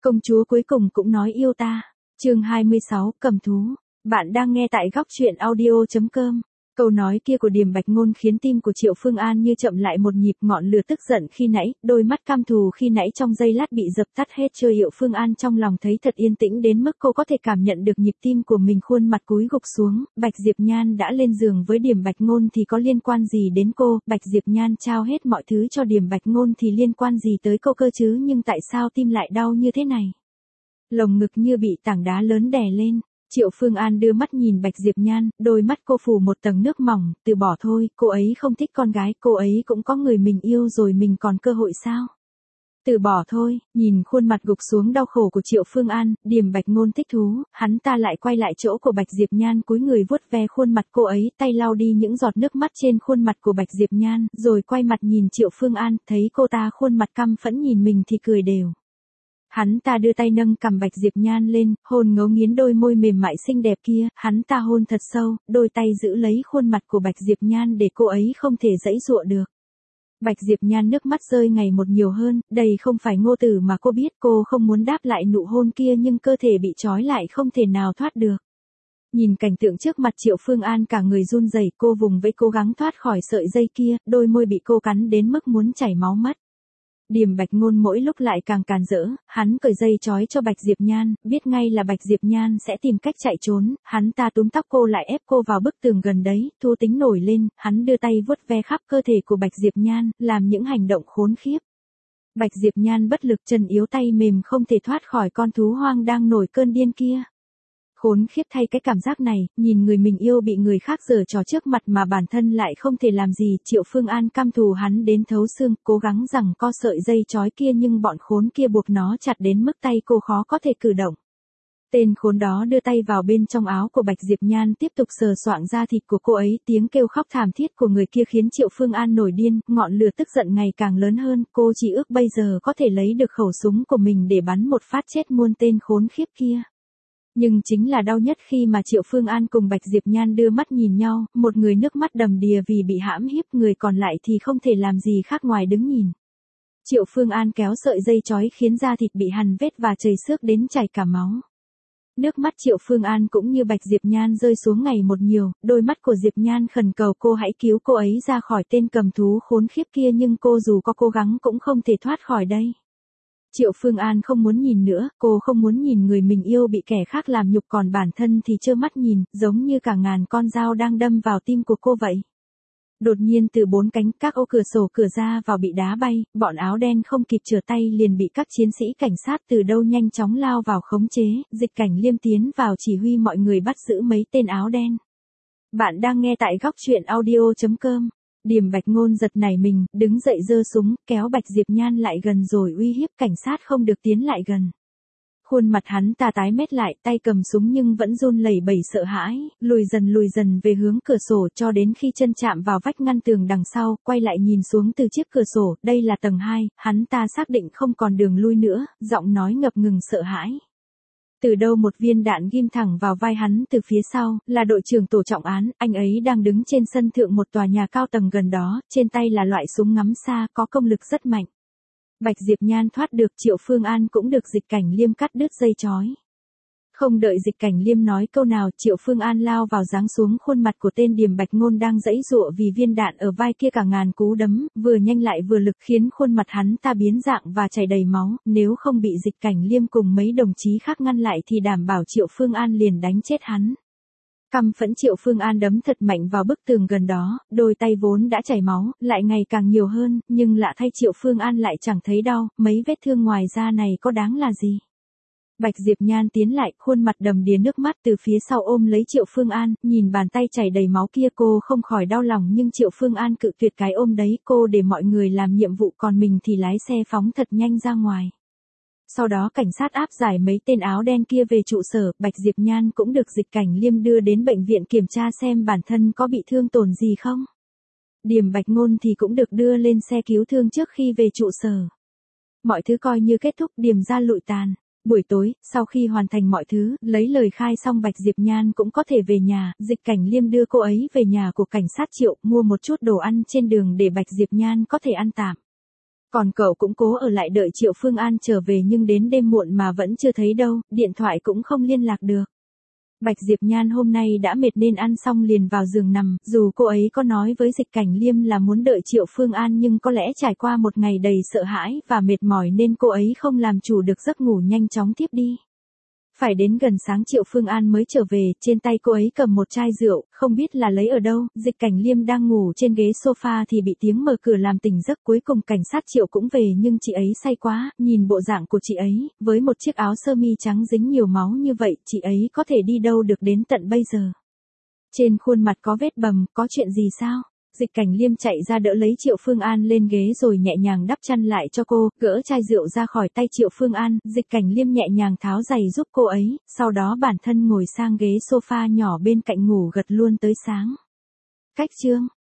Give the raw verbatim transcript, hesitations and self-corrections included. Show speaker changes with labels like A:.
A: Công chúa cuối cùng cũng nói yêu ta. Chương hai mươi sáu, cầm thú. Bạn đang nghe tại góc truyện audio chấm com. Câu nói kia của Điềm Bạch Ngôn khiến tim của Triệu Phương An như chậm lại một nhịp, ngọn lửa tức giận khi nãy, đôi mắt cam thù khi nãy trong giây lát bị dập tắt hết trôi. Triệu Phương An trong lòng thấy thật yên tĩnh đến mức cô có thể cảm nhận được nhịp tim của mình, khuôn mặt cúi gục xuống. Bạch Diệp Nhan đã lên giường với Điềm Bạch Ngôn thì có liên quan gì đến cô, Bạch Diệp Nhan trao hết mọi thứ cho Điềm Bạch Ngôn thì liên quan gì tới cô cơ chứ, nhưng tại sao tim lại đau như thế này? Lồng ngực như bị tảng đá lớn đè lên. Triệu Phương An đưa mắt nhìn Bạch Diệp Nhan, đôi mắt cô phủ một tầng nước mỏng. Từ bỏ thôi, cô ấy không thích con gái, cô ấy cũng có người mình yêu rồi, mình còn cơ hội sao? Từ bỏ thôi. Nhìn khuôn mặt gục xuống đau khổ của Triệu Phương An, Điềm Bạch Ngôn thích thú, hắn ta lại quay lại chỗ của Bạch Diệp Nhan, cúi người vuốt ve khuôn mặt cô ấy, tay lau đi những giọt nước mắt trên khuôn mặt của Bạch Diệp Nhan, rồi quay mặt nhìn Triệu Phương An, thấy cô ta khuôn mặt căm phẫn nhìn mình thì cười đều. Hắn ta đưa tay nâng cằm Bạch Diệp Nhan lên, hôn ngấu nghiến đôi môi mềm mại xinh đẹp kia, hắn ta hôn thật sâu, đôi tay giữ lấy khuôn mặt của Bạch Diệp Nhan để cô ấy không thể giãy giụa được. Bạch Diệp Nhan nước mắt rơi ngày một nhiều hơn, đây không phải ngôn từ mà cô biết, cô không muốn đáp lại nụ hôn kia nhưng cơ thể bị trói lại không thể nào thoát được. Nhìn cảnh tượng trước mặt, Triệu Phương An cả người run rẩy, cô vùng vẫy cố gắng thoát khỏi sợi dây kia, đôi môi bị cô cắn đến mức muốn chảy máu mất. Điềm Bạch Ngôn mỗi lúc lại càng càn rỡ, hắn cởi dây trói cho Bạch Diệp Nhan, biết ngay là Bạch Diệp Nhan sẽ tìm cách chạy trốn, hắn ta túm tóc cô lại ép cô vào bức tường gần đấy, thú tính nổi lên, hắn đưa tay vuốt ve khắp cơ thể của Bạch Diệp Nhan, làm những hành động khốn khiếp. Bạch Diệp Nhan bất lực, chân yếu tay mềm không thể thoát khỏi con thú hoang đang nổi cơn điên kia. Khốn khiếp thay cái cảm giác này, nhìn người mình yêu bị người khác giở trò trước mặt mà bản thân lại không thể làm gì. Triệu Phương An căm thù hắn đến thấu xương, cố gắng giằng co sợi dây trói kia nhưng bọn khốn kia buộc nó chặt đến mức tay cô khó có thể cử động. Tên khốn đó đưa tay vào bên trong áo của Bạch Diệp Nhan, tiếp tục sờ soạng da thịt của cô ấy, tiếng kêu khóc thảm thiết của người kia khiến Triệu Phương An nổi điên, ngọn lửa tức giận ngày càng lớn hơn, cô chỉ ước bây giờ có thể lấy được khẩu súng của mình để bắn một phát chết muôn tên khốn khiếp kia. Nhưng chính là đau nhất khi mà Triệu Phương An cùng Bạch Diệp Nhan đưa mắt nhìn nhau, một người nước mắt đầm đìa vì bị hãm hiếp, người còn lại thì không thể làm gì khác ngoài đứng nhìn. Triệu Phương An kéo sợi dây trói khiến da thịt bị hằn vết và chảy xước đến chảy cả máu. Nước mắt Triệu Phương An cũng như Bạch Diệp Nhan rơi xuống ngày một nhiều, đôi mắt của Diệp Nhan khẩn cầu cô hãy cứu cô ấy ra khỏi tên cầm thú khốn khiếp kia, nhưng cô dù có cố gắng cũng không thể thoát khỏi đây. Triệu Phương An không muốn nhìn nữa, cô không muốn nhìn người mình yêu bị kẻ khác làm nhục, còn bản thân thì trơ mắt nhìn, giống như cả ngàn con dao đang đâm vào tim của cô vậy. Đột nhiên từ bốn cánh các ô cửa sổ cửa ra vào bị đá bay, bọn áo đen không kịp trở tay liền bị các chiến sĩ cảnh sát từ đâu nhanh chóng lao vào khống chế, Dịch Cảnh Liêm tiến vào chỉ huy mọi người bắt giữ mấy tên áo đen. Bạn đang nghe tại góc truyện audio chấm com. Điềm Bạch Ngôn giật nảy mình, đứng dậy giơ súng, kéo Bạch Diệp Nhan lại gần rồi uy hiếp cảnh sát không được tiến lại gần. Khuôn mặt hắn ta tái mét lại, tay cầm súng nhưng vẫn run lẩy bẩy sợ hãi, lùi dần lùi dần về hướng cửa sổ cho đến khi chân chạm vào vách ngăn tường đằng sau, quay lại nhìn xuống từ chiếc cửa sổ, đây là tầng hai, hắn ta xác định không còn đường lui nữa, giọng nói ngập ngừng sợ hãi. Từ đâu một viên đạn ghim thẳng vào vai hắn từ phía sau, là đội trưởng tổ trọng án, anh ấy đang đứng trên sân thượng một tòa nhà cao tầng gần đó, trên tay là loại súng ngắm xa có công lực rất mạnh. Bạch Diệp Nhan thoát được, Triệu Phương An cũng được Dịch Cảnh Liêm cắt đứt dây trói. Không đợi Dịch Cảnh Liêm nói câu nào, Triệu Phương An lao vào giáng xuống khuôn mặt của tên Điềm Bạch Ngôn đang giãy giụa vì viên đạn ở vai kia, cả ngàn cú đấm, vừa nhanh lại vừa lực khiến khuôn mặt hắn ta biến dạng và chảy đầy máu, nếu không bị Dịch Cảnh Liêm cùng mấy đồng chí khác ngăn lại thì đảm bảo Triệu Phương An liền đánh chết hắn. Căm phẫn, Triệu Phương An đấm thật mạnh vào bức tường gần đó, đôi tay vốn đã chảy máu, lại ngày càng nhiều hơn, nhưng lạ thay Triệu Phương An lại chẳng thấy đau, mấy vết thương ngoài da này có đáng là gì. Bạch Diệp Nhan tiến lại, khuôn mặt đầm đìa nước mắt, từ phía sau ôm lấy Triệu Phương An, nhìn bàn tay chảy đầy máu kia cô không khỏi đau lòng, nhưng Triệu Phương An cự tuyệt cái ôm đấy, cô để mọi người làm nhiệm vụ còn mình thì lái xe phóng thật nhanh ra ngoài. Sau đó cảnh sát áp giải mấy tên áo đen kia về trụ sở, Bạch Diệp Nhan cũng được Dịch Cảnh Liêm đưa đến bệnh viện kiểm tra xem bản thân có bị thương tổn gì không. Điềm Bạch Ngôn thì cũng được đưa lên xe cứu thương trước khi về trụ sở. Mọi thứ coi như kết thúc, Điềm ra lụi tàn. Buổi tối, sau khi hoàn thành mọi thứ, lấy lời khai xong Bạch Diệp Nhan cũng có thể về nhà, Dịch Cảnh Liêm đưa cô ấy về nhà của cảnh sát Triệu, mua một chút đồ ăn trên đường để Bạch Diệp Nhan có thể ăn tạm. Còn cậu cũng cố ở lại đợi Triệu Phương An trở về nhưng đến đêm muộn mà vẫn chưa thấy đâu, điện thoại cũng không liên lạc được. Bạch Diệp Nhan hôm nay đã mệt nên ăn xong liền vào giường nằm, dù cô ấy có nói với Dịch Cảnh Liêm là muốn đợi Triệu Phương An nhưng có lẽ trải qua một ngày đầy sợ hãi và mệt mỏi nên cô ấy không làm chủ được giấc ngủ nhanh chóng tiếp đi. Phải đến gần sáng Triệu Phương An mới trở về, trên tay cô ấy cầm một chai rượu, không biết là lấy ở đâu, Dịch Cảnh Liêm đang ngủ trên ghế sofa thì bị tiếng mở cửa làm tỉnh giấc, cuối cùng cảnh sát Triệu cũng về nhưng chị ấy say quá, nhìn bộ dạng của chị ấy, với một chiếc áo sơ mi trắng dính nhiều máu như vậy, chị ấy có thể đi đâu được đến tận bây giờ. Trên khuôn mặt có vết bầm, có chuyện gì sao? Dịch Cảnh Liêm chạy ra đỡ lấy Triệu Phương An lên ghế rồi nhẹ nhàng đắp chăn lại cho cô, gỡ chai rượu ra khỏi tay Triệu Phương An, Dịch Cảnh Liêm nhẹ nhàng tháo giày giúp cô ấy, sau đó bản thân ngồi sang ghế sofa nhỏ bên cạnh ngủ gật luôn tới sáng. Cách chương